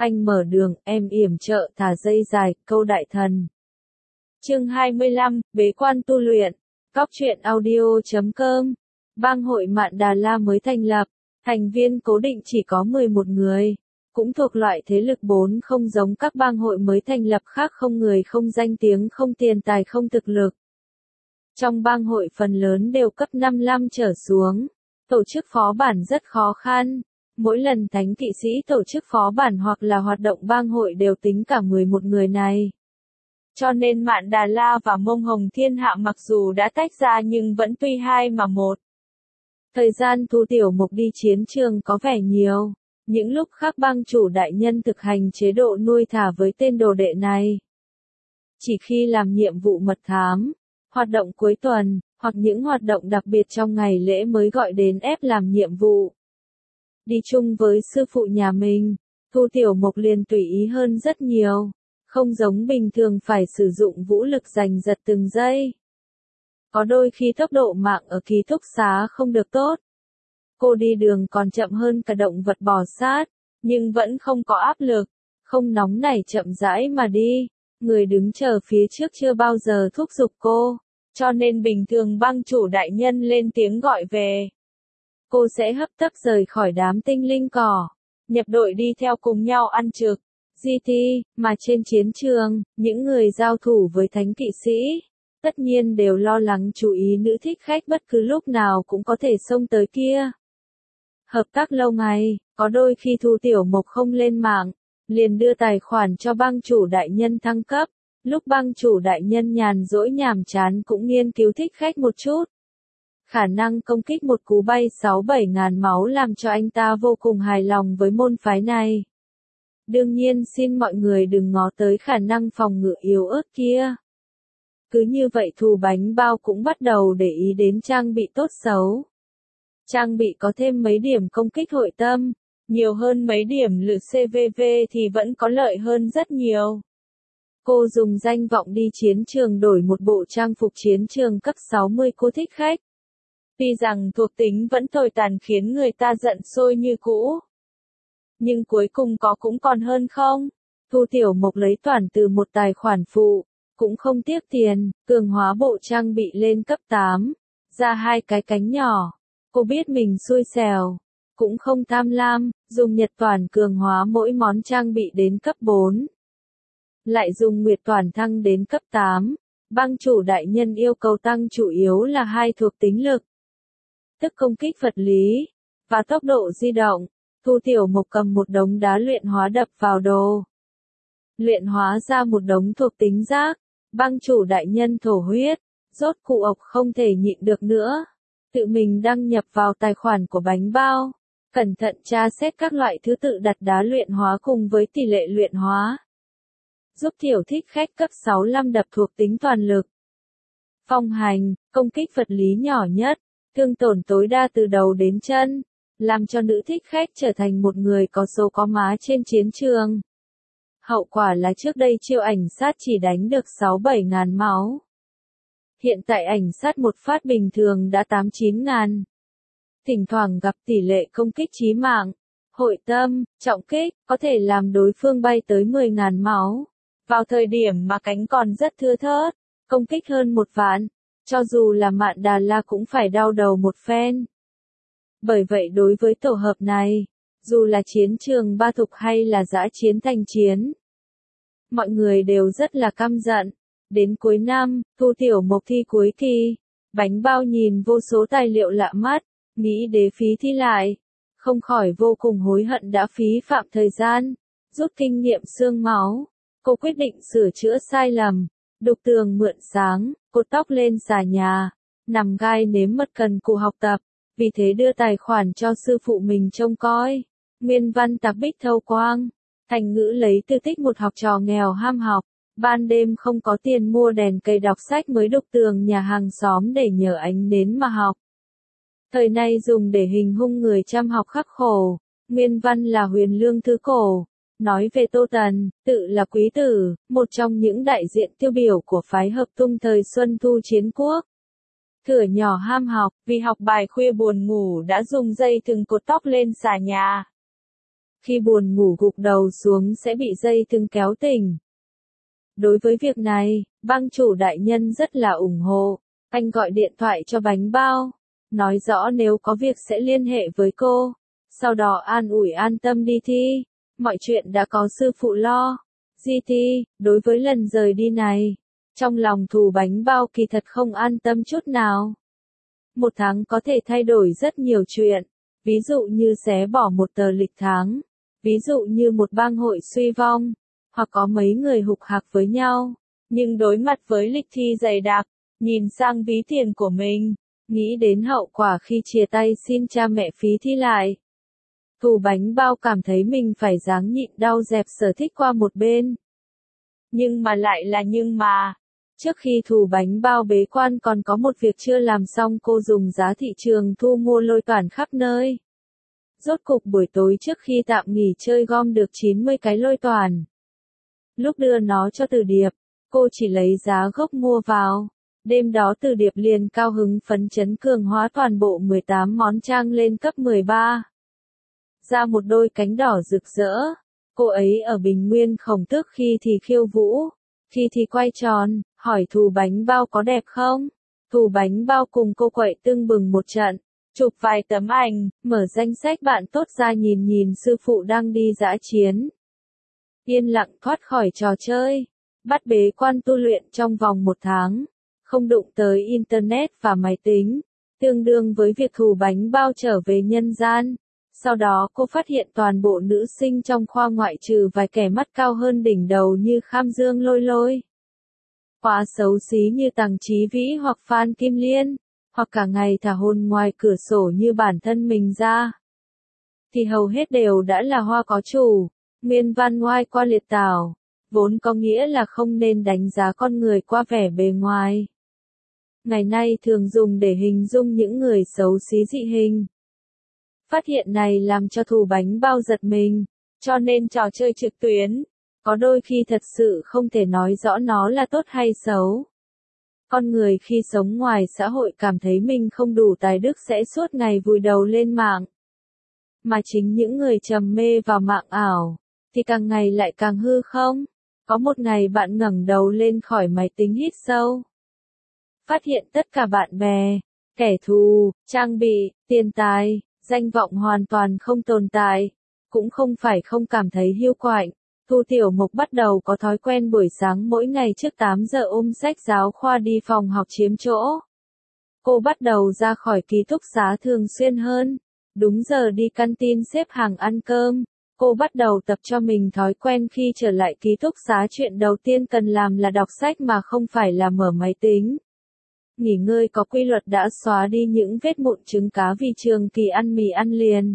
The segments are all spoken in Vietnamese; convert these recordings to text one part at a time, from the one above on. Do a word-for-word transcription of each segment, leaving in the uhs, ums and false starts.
anh mở đường, em yểm trợ thả dây dài, câu đại thần. Chương hai mươi lăm, bế quan tu luyện. Cóc truyện audio chấm com. Bang hội Mạn Đà La mới thành lập, thành viên cố định chỉ có mười một người, cũng thuộc loại thế lực bốn không giống các bang hội mới thành lập khác, không người không danh tiếng không tiền tài không thực lực. Trong bang hội phần lớn đều cấp năm mươi lăm trở xuống, tổ chức phó bản rất khó khăn. Mỗi lần thánh kỵ sĩ tổ chức phó bản hoặc là hoạt động bang hội đều tính cả mười một người này. Cho nên Mạn Đà La và Mông Hồng Thiên Hạ mặc dù đã tách ra nhưng vẫn tuy hai mà một. Thời gian Thu Tiểu Mục đi chiến trường có vẻ nhiều, những lúc khác bang chủ đại nhân thực hành chế độ nuôi thả với tên đồ đệ này. Chỉ khi làm nhiệm vụ mật thám, hoạt động cuối tuần, hoặc những hoạt động đặc biệt trong ngày lễ mới gọi đến ép làm nhiệm vụ. Đi chung với sư phụ nhà mình, Thu Tiểu Mục liền tùy ý hơn rất nhiều, không giống bình thường phải sử dụng vũ lực giành giật từng giây. Có đôi khi tốc độ mạng ở ký túc xá không được tốt. Cô đi đường còn chậm hơn cả động vật bò sát, nhưng vẫn không có áp lực, không nóng nảy chậm rãi mà đi. Người đứng chờ phía trước chưa bao giờ thúc giục cô, cho nên bình thường bang chủ đại nhân lên tiếng gọi về, cô sẽ hấp tấp rời khỏi đám tinh linh cỏ, nhập đội đi theo cùng nhau ăn trực, giê tê, mà trên chiến trường, những người giao thủ với thánh kỵ sĩ, tất nhiên đều lo lắng chú ý nữ thích khách bất cứ lúc nào cũng có thể xông tới kia. Hợp tác lâu ngày, có đôi khi Thu Tiểu Mục không lên mạng, liền đưa tài khoản cho bang chủ đại nhân thăng cấp, lúc bang chủ đại nhân nhàn rỗi nhàm chán cũng nghiên cứu thích khách một chút. Khả năng công kích một cú bay sáu bảy ngàn máu làm cho anh ta vô cùng hài lòng với môn phái này. Đương nhiên xin mọi người đừng ngó tới khả năng phòng ngự yếu ớt kia. Cứ như vậy Thù Bánh Bao cũng bắt đầu để ý đến trang bị tốt xấu. Trang bị có thêm mấy điểm công kích hội tâm, nhiều hơn mấy điểm lự xê vê vê thì vẫn có lợi hơn rất nhiều. Cô dùng danh vọng đi chiến trường đổi một bộ trang phục chiến trường cấp sáu mươi cô thích khách. Tuy rằng thuộc tính vẫn tồi tàn khiến người ta giận sôi như cũ, nhưng cuối cùng có cũng còn hơn không. Thu Tiểu Mục lấy toàn từ một tài khoản phụ, cũng không tiếc tiền, cường hóa bộ trang bị lên cấp tám, ra hai cái cánh nhỏ. Cô biết mình xui xẻo, cũng không tham lam, dùng nhật toàn cường hóa mỗi món trang bị đến cấp bốn. Lại dùng nguyệt toàn thăng đến cấp tám, bang chủ đại nhân yêu cầu tăng chủ yếu là hai thuộc tính lực, tức công kích vật lý, và tốc độ di động. Thu Tiểu Mục cầm một đống đá luyện hóa đập vào đồ. Luyện hóa ra một đống thuộc tính rác, bang chủ đại nhân thổ huyết, rốt cụ ộc không thể nhịn được nữa. Tự mình đăng nhập vào tài khoản của Bánh Bao, cẩn thận tra xét các loại thứ tự đặt đá luyện hóa cùng với tỷ lệ luyện hóa. Giúp tiểu thích khách cấp sáu mươi lăm đập thuộc tính toàn lực. Phong hành, công kích vật lý nhỏ nhất, thương tổn tối đa từ đầu đến chân, làm cho nữ thích khách trở thành một người có số có má trên chiến trường. Hậu quả là trước đây chiêu ảnh sát chỉ đánh được sáu bảy ngàn máu. Hiện tại ảnh sát một phát bình thường đã tám chín ngàn. Thỉnh thoảng gặp tỷ lệ công kích chí mạng, hội tâm, trọng kích, có thể làm đối phương bay tới mười ngàn máu. Vào thời điểm mà cánh còn rất thưa thớt, công kích hơn một vạn, cho dù là Mạn Đà La cũng phải đau đầu một phen. Bởi vậy đối với tổ hợp này, dù là chiến trường ba thục hay là dã chiến thành chiến, mọi người đều rất là căm giận. Đến cuối năm, Thu Tiểu Mục thi cuối kỳ, Bánh Bao nhìn vô số tài liệu lạ mắt, nghĩ đế phí thi lại, không khỏi vô cùng hối hận đã phí phạm thời gian, rút kinh nghiệm xương máu. Cô quyết định sửa chữa sai lầm, đục tường mượn sáng, cột tóc lên xà nhà, nằm gai nếm mật cần cù học tập, vì thế đưa tài khoản cho sư phụ mình trông coi. Nguyên văn tạp bích thâu quang, thành ngữ lấy từ tích một học trò nghèo ham học, ban đêm không có tiền mua đèn cây đọc sách mới đục tường nhà hàng xóm để nhờ ánh nến mà học. Thời nay dùng để hình dung người chăm học khắc khổ. Nguyên văn là Huyền Lương Thứ Cổ, nói về Tô Tần, tự là quý tử, một trong những đại diện tiêu biểu của phái Hợp Tung thời Xuân Thu Chiến Quốc. Thửa nhỏ ham học, vì học bài khuya buồn ngủ đã dùng dây thừng cột tóc lên xà nhà. khi buồn ngủ gục đầu xuống sẽ bị dây thừng kéo tỉnh. Đối với việc này, bang chủ đại nhân rất là ủng hộ. Anh gọi điện thoại cho Bánh Bao, nói rõ nếu có việc sẽ liên hệ với cô. Sau đó an ủi an tâm đi thi, mọi chuyện đã có sư phụ lo. Di Thi, đối với lần rời đi này, trong lòng Thù Bánh Bao kỳ thật không an tâm chút nào. Một tháng có thể thay đổi rất nhiều chuyện, ví dụ như xé bỏ một tờ lịch tháng, ví dụ như một bang hội suy vong, hoặc có mấy người hục hạc với nhau. Nhưng đối mặt với lịch thi dày đặc, nhìn sang ví tiền của mình, nghĩ đến hậu quả khi chia tay xin cha mẹ phí thi lại. Thù Bánh Bao cảm thấy mình phải ráng nhịn đau dẹp sở thích qua một bên. Nhưng mà lại là nhưng mà, trước khi Thù Bánh Bao bế quan còn có một việc chưa làm xong, cô dùng giá thị trường thu mua lôi toàn khắp nơi. Rốt cục buổi tối trước khi tạm nghỉ chơi gom được chín mươi cái lôi toàn. Lúc đưa nó cho Từ Điệp, cô chỉ lấy giá gốc mua vào. Đêm đó Từ Điệp liền cao hứng phấn chấn cường hóa toàn bộ mười tám món trang lên cấp mười ba. Ra một đôi cánh đỏ rực rỡ. Cô ấy ở Bình Nguyên Khổng Tước khi thì khiêu vũ, khi thì quay tròn, hỏi Thù Bánh Bao có đẹp không? Thù Bánh Bao cùng cô quậy tưng bừng một trận, chụp vài tấm ảnh, mở danh sách bạn tốt ra nhìn nhìn sư phụ đang đi dã chiến. Yên lặng thoát khỏi trò chơi, bắt bế quan tu luyện trong vòng một tháng, không đụng tới Internet và máy tính, tương đương với việc Thù Bánh Bao trở về nhân gian. Sau đó cô phát hiện toàn bộ nữ sinh trong khoa ngoại trừ vài kẻ mắt cao hơn đỉnh đầu như Kham Dương Lôi Lôi, quá xấu xí như Tằng Chí Vĩ hoặc Phan Kim Liên, hoặc cả ngày thả hồn ngoài cửa sổ như bản thân mình ra, thì hầu hết đều đã là hoa có chủ, nguyên văn ngoai qua liệt tảo, vốn có nghĩa là không nên đánh giá con người qua vẻ bề ngoài. Ngày nay thường dùng để hình dung những người xấu xí dị hình. Phát hiện này làm cho Thù Bánh Bao giật mình, cho nên trò chơi trực tuyến, có đôi khi thật sự không thể nói rõ nó là tốt hay xấu. Con người khi sống ngoài xã hội cảm thấy mình không đủ tài đức sẽ suốt ngày vùi đầu lên mạng. Mà chính những người trầm mê vào mạng ảo, thì càng ngày lại càng hư không? Có một ngày bạn ngẩng đầu lên khỏi máy tính hít sâu. Phát hiện tất cả bạn bè, kẻ thù, trang bị, tiền tài, danh vọng hoàn toàn không tồn tại, cũng không phải không cảm thấy hiu quạnh. Thu Tiểu Mộc bắt đầu có thói quen buổi sáng mỗi ngày trước tám giờ ôm sách giáo khoa đi phòng học chiếm chỗ. Cô bắt đầu ra khỏi ký túc xá thường xuyên hơn, đúng giờ đi canteen xếp hàng ăn cơm. Cô bắt đầu tập cho mình thói quen khi trở lại ký túc xá chuyện đầu tiên cần làm là đọc sách mà không phải là mở máy tính. Nghỉ ngơi có quy luật đã xóa đi những vết mụn trứng cá vì trường kỳ ăn mì ăn liền.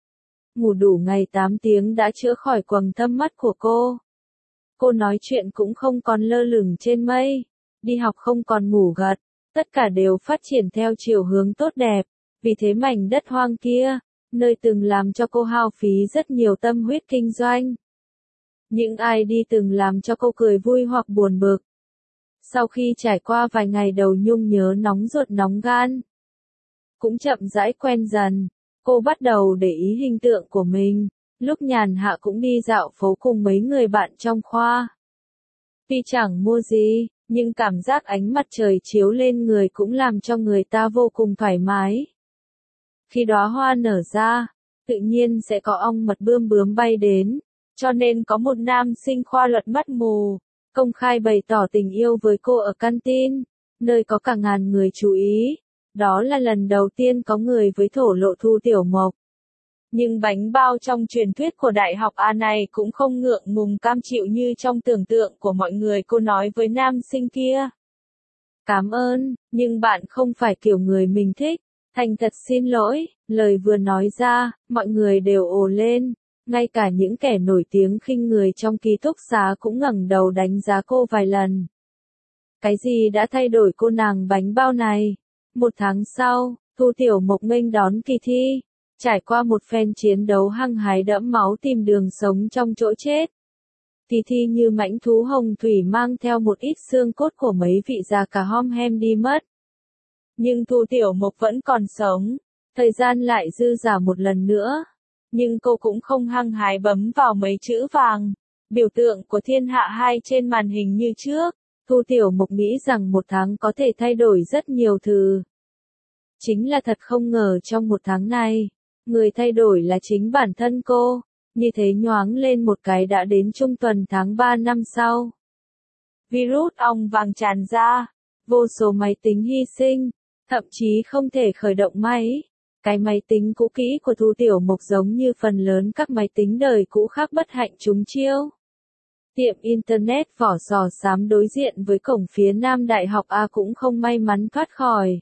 Ngủ đủ ngày tám tiếng đã chữa khỏi quầng thâm mắt của cô. Cô nói chuyện cũng không còn lơ lửng trên mây, đi học không còn ngủ gật, tất cả đều phát triển theo chiều hướng tốt đẹp. Vì thế mảnh đất hoang kia, nơi từng làm cho cô hao phí rất nhiều tâm huyết kinh doanh. Những ai đi từng làm cho cô cười vui hoặc buồn bực. Sau khi trải qua vài ngày đầu nhung nhớ nóng ruột nóng gan, cũng chậm rãi quen dần, cô bắt đầu để ý hình tượng của mình, lúc nhàn hạ cũng đi dạo phố cùng mấy người bạn trong khoa. Tuy chẳng mua gì, nhưng cảm giác ánh mặt trời chiếu lên người cũng làm cho người ta vô cùng thoải mái. Khi đóa hoa nở ra, tự nhiên sẽ có ong mật bươm bướm bay đến, cho nên có một nam sinh khoa luật mắt mù, công khai bày tỏ tình yêu với cô ở canteen, nơi có cả ngàn người chú ý. Đó là lần đầu tiên có người với thổ lộ Thu Tiểu Mộc. Nhưng Bánh Bao trong truyền thuyết của Đại học A này cũng không ngượng ngùng cam chịu như trong tưởng tượng của mọi người, cô nói với nam sinh kia. Cảm ơn, nhưng bạn không phải kiểu người mình thích. Thành thật xin lỗi, lời vừa nói ra, mọi người đều ồ lên, ngay cả những kẻ nổi tiếng khinh người trong ký túc xá cũng ngẩng đầu đánh giá cô vài lần. Cái gì đã thay đổi cô nàng Bánh Bao này? Một tháng sau, Thu Tiểu Mộc nghênh đón kỳ thi, trải qua một phen chiến đấu hăng hái đẫm máu tìm đường sống trong chỗ chết. Kỳ thi như mãnh thú hồng thủy mang theo một ít xương cốt của mấy vị già cả hom hem đi mất. Nhưng Thu Tiểu Mộc vẫn còn sống, thời gian lại dư dả một lần nữa. nhưng cô cũng không hăng hái bấm vào mấy chữ vàng, biểu tượng của thiên hạ hai trên màn hình như trước. Thu Tiểu Mục nghĩ rằng một tháng có thể thay đổi rất nhiều thứ. Chính là thật không ngờ trong một tháng này, người thay đổi là chính bản thân cô, như thế nhoáng lên một cái đã đến trung tuần tháng ba năm sau. Virus ong vàng tràn ra, vô số máy tính hy sinh, thậm chí không thể khởi động máy. Cái máy tính cũ kỹ của Thu Tiểu Mục giống như phần lớn các máy tính đời cũ khác bất hạnh trúng chiêu. Tiệm Internet vỏ sò xám đối diện với cổng phía Nam Đại học A cũng không may mắn thoát khỏi.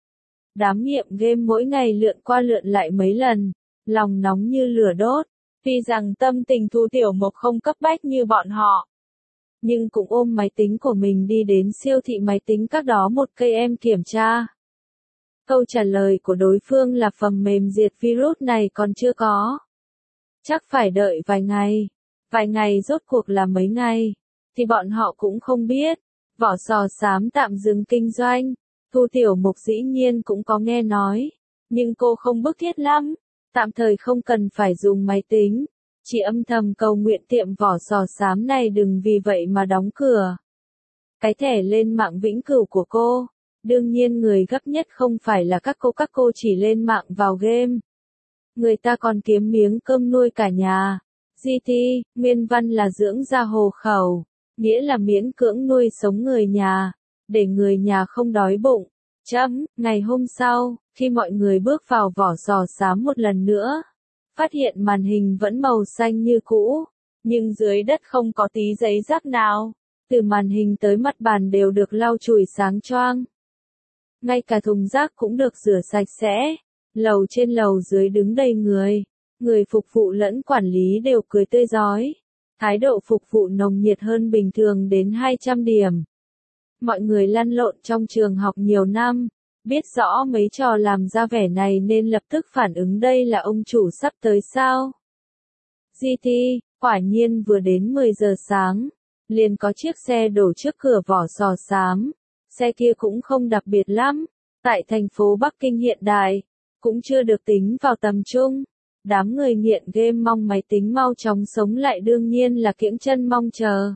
Đám nghiện game mỗi ngày lượn qua lượn lại mấy lần, lòng nóng như lửa đốt. Tuy rằng tâm tình Thu Tiểu Mục không cấp bách như bọn họ, nhưng cũng ôm máy tính của mình đi đến siêu thị máy tính các đó một cây em kiểm tra. Câu trả lời của đối phương là phần mềm diệt virus này còn chưa có. Chắc phải đợi vài ngày. Vài ngày rốt cuộc là mấy ngày, thì bọn họ cũng không biết. Vỏ sò xám tạm dừng kinh doanh. Thu Tiểu Mục dĩ nhiên cũng có nghe nói, nhưng cô không bức thiết lắm, tạm thời không cần phải dùng máy tính, chỉ âm thầm cầu nguyện tiệm vỏ sò xám này đừng vì vậy mà đóng cửa. Cái thẻ lên mạng vĩnh cửu của cô, đương nhiên người gấp nhất không phải là các cô các cô chỉ lên mạng vào game. Người ta còn kiếm miếng cơm nuôi cả nhà. giê tê, nguyên văn là dưỡng ra hồ khẩu, nghĩa là miễn cưỡng nuôi sống người nhà, để người nhà không đói bụng. Chấm, ngày hôm sau, khi mọi người bước vào vỏ sò xám một lần nữa, phát hiện màn hình vẫn màu xanh như cũ, nhưng dưới đất không có tí giấy rác nào, từ màn hình tới mặt bàn đều được lau chùi sáng choang. Ngay cả thùng rác cũng được rửa sạch sẽ, lầu trên lầu dưới đứng đầy người, người phục vụ lẫn quản lý đều cười tươi rói, thái độ phục vụ nồng nhiệt hơn bình thường đến hai trăm điểm. Mọi người lăn lộn trong trường học nhiều năm, biết rõ mấy trò làm ra vẻ này nên lập tức phản ứng đây là ông chủ sắp tới sao. giê tê, quả nhiên vừa đến mười giờ sáng, liền có chiếc xe đổ trước cửa vỏ sò xám, xe kia cũng không đặc biệt lắm, tại thành phố Bắc Kinh hiện đại, cũng chưa được tính vào tầm trung. Đám người nghiện game mong máy tính mau chóng sống lại đương nhiên là kiễng chân mong chờ.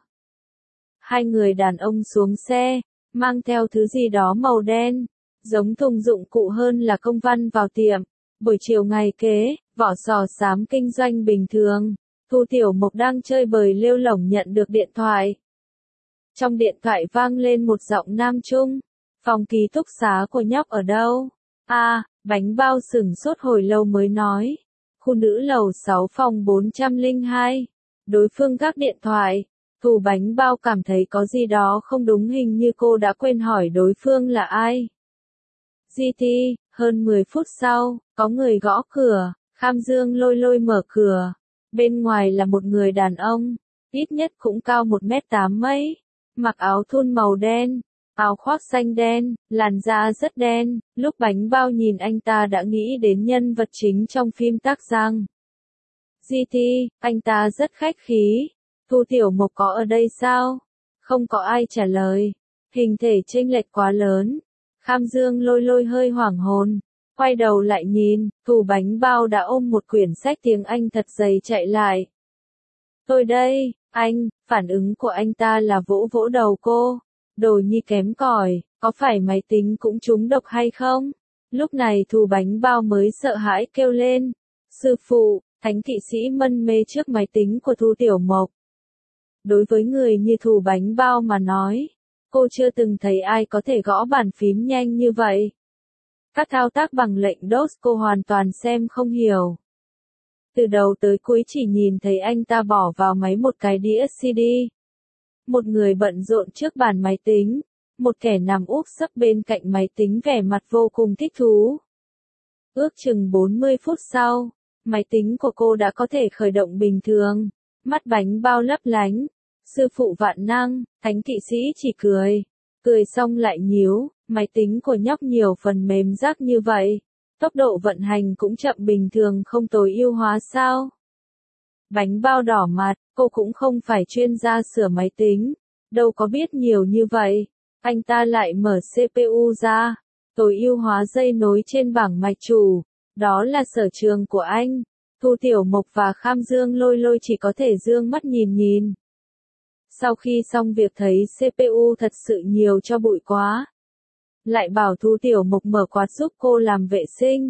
Hai người đàn ông xuống xe, mang theo thứ gì đó màu đen, giống thùng dụng cụ hơn là công văn vào tiệm. Buổi chiều ngày kế, vỏ sò xám kinh doanh bình thường. Thu Tiểu Mục đang chơi bời lêu lổng nhận được điện thoại. Trong điện thoại vang lên một giọng nam trung. Phòng ký túc xá của nhóc ở đâu? À, bánh bao sửng sốt hồi lâu mới nói. Khu nữ lầu sáu phòng bốn trăm lẻ hai. Đối phương gác điện thoại. Thu Bánh Bao cảm thấy có gì đó không đúng, hình như cô đã quên hỏi đối phương là ai. giê tê, hơn mười phút sau, có người gõ cửa, Kham Dương lôi lôi mở cửa. Bên ngoài là một người đàn ông, ít nhất cũng cao một mét tám mấy, mặc áo thun màu đen, áo khoác xanh đen, làn da rất đen. Lúc Bánh Bao nhìn anh ta đã nghĩ đến nhân vật chính trong phim Tắc Giang. giê tê, anh ta rất khách khí. Thu Tiểu Mục có ở đây sao? Không có ai trả lời. Hình thể chênh lệch quá lớn. Kham Dương lôi lôi hơi hoảng hồn. Quay đầu lại nhìn, Thu Bánh Bao đã ôm một quyển sách tiếng Anh thật dày chạy lại. Tôi đây, anh, phản ứng của anh ta là vỗ vỗ đầu cô. Đồ nhi kém cỏi, có phải máy tính cũng trúng độc hay không? Lúc này Thu Bánh Bao mới sợ hãi kêu lên. Sư phụ, thánh kỵ sĩ mân mê trước máy tính của Thu Tiểu Mục. Đối với người như Thu Bánh Bao mà nói, cô chưa từng thấy ai có thể gõ bàn phím nhanh như vậy. Các thao tác bằng lệnh đốt cô hoàn toàn xem không hiểu. Từ đầu tới cuối chỉ nhìn thấy anh ta bỏ vào máy một cái đĩa xê đê. Một người bận rộn trước bàn máy tính, một kẻ nằm úp sấp bên cạnh máy tính vẻ mặt vô cùng thích thú. Ước chừng bốn mươi phút sau, máy tính của cô đã có thể khởi động bình thường, mắt Bánh Bao lấp lánh. Sư phụ vạn năng, thánh kỵ sĩ chỉ cười. Cười xong lại nhíu, máy tính của nhóc nhiều phần mềm rác như vậy. Tốc độ vận hành cũng chậm bình thường không tối ưu hóa sao? Bánh Bao đỏ mặt, cô cũng không phải chuyên gia sửa máy tính. Đâu có biết nhiều như vậy. Anh ta lại mở xê pê u ra. Tối ưu hóa dây nối trên bảng mạch chủ. Đó là sở trường của anh. Thu Tiểu Mộc và Kham Dương Lôi Lôi chỉ có thể dương mắt nhìn nhìn. Sau khi xong việc thấy xê pê u thật sự nhiều cho bụi quá. Lại bảo Thu Tiểu Mộc mở quạt giúp cô làm vệ sinh.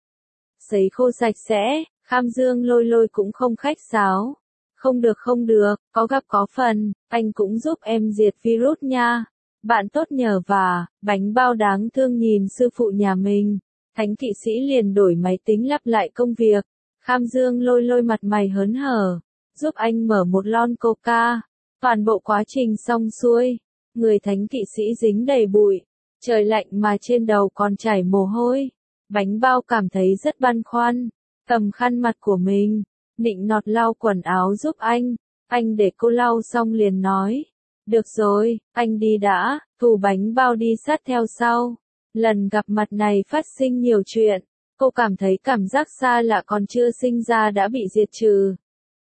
Sấy khô sạch sẽ, Kham Dương Lôi Lôi cũng không khách sáo. Không được không được, có gặp có phần, anh cũng giúp em diệt virus nha. Bạn tốt nhờ vả, bánh bao đáng thương nhìn sư phụ nhà mình. Thánh kỵ sĩ liền đổi máy tính lặp lại công việc. Kham Dương Lôi Lôi mặt mày hớn hở, giúp anh mở một lon coca. Toàn bộ quá trình xong xuôi, người thánh kỵ sĩ dính đầy bụi. Trời lạnh mà trên đầu còn chảy mồ hôi. Bánh bao cảm thấy rất băn khoăn, cầm khăn mặt của mình, nịnh nọt lau quần áo giúp anh. Anh để cô lau xong liền nói, được rồi, anh đi đã. Thu bánh bao đi sát theo sau. Lần gặp mặt này phát sinh nhiều chuyện, cô cảm thấy cảm giác xa lạ còn chưa sinh ra đã bị diệt trừ.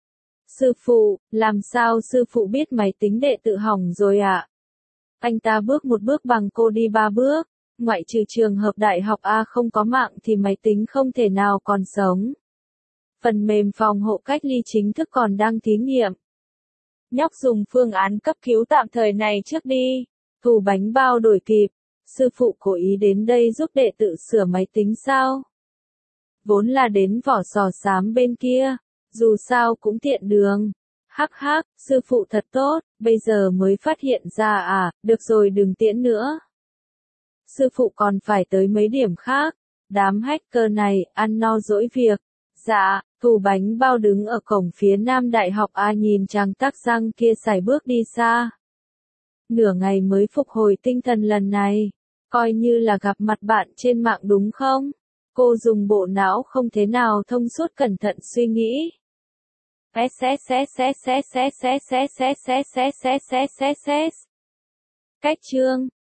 Sư phụ, làm sao sư phụ biết máy tính đệ tự hỏng rồi ạ? À? Anh ta bước một bước bằng cô đi ba bước, ngoại trừ trường hợp đại học A không có mạng thì máy tính không thể nào còn sống. Phần mềm phòng hộ cách ly chính thức còn đang thí nghiệm. Nhóc dùng phương án cấp cứu tạm thời này trước đi. Thu bánh bao đổi kịp. Sư phụ cố ý đến đây giúp đệ tự sửa máy tính sao? Vốn là đến vỏ sò xám bên kia, dù sao cũng tiện đường. Hắc hắc, sư phụ thật tốt, bây giờ mới phát hiện ra à, được rồi đừng tiễn nữa. Sư phụ còn phải tới mấy điểm khác. Đám hacker này, ăn no dỗi việc. Dạ, Thu bánh bao đứng ở cổng phía nam đại học A nhìn chàng tắc răng kia sải bước đi xa. Nửa ngày mới phục hồi tinh thần lần này. Coi như là gặp mặt bạn trên mạng đúng không? Cô dùng bộ não không thế nào thông suốt cẩn thận suy nghĩ. Cách chương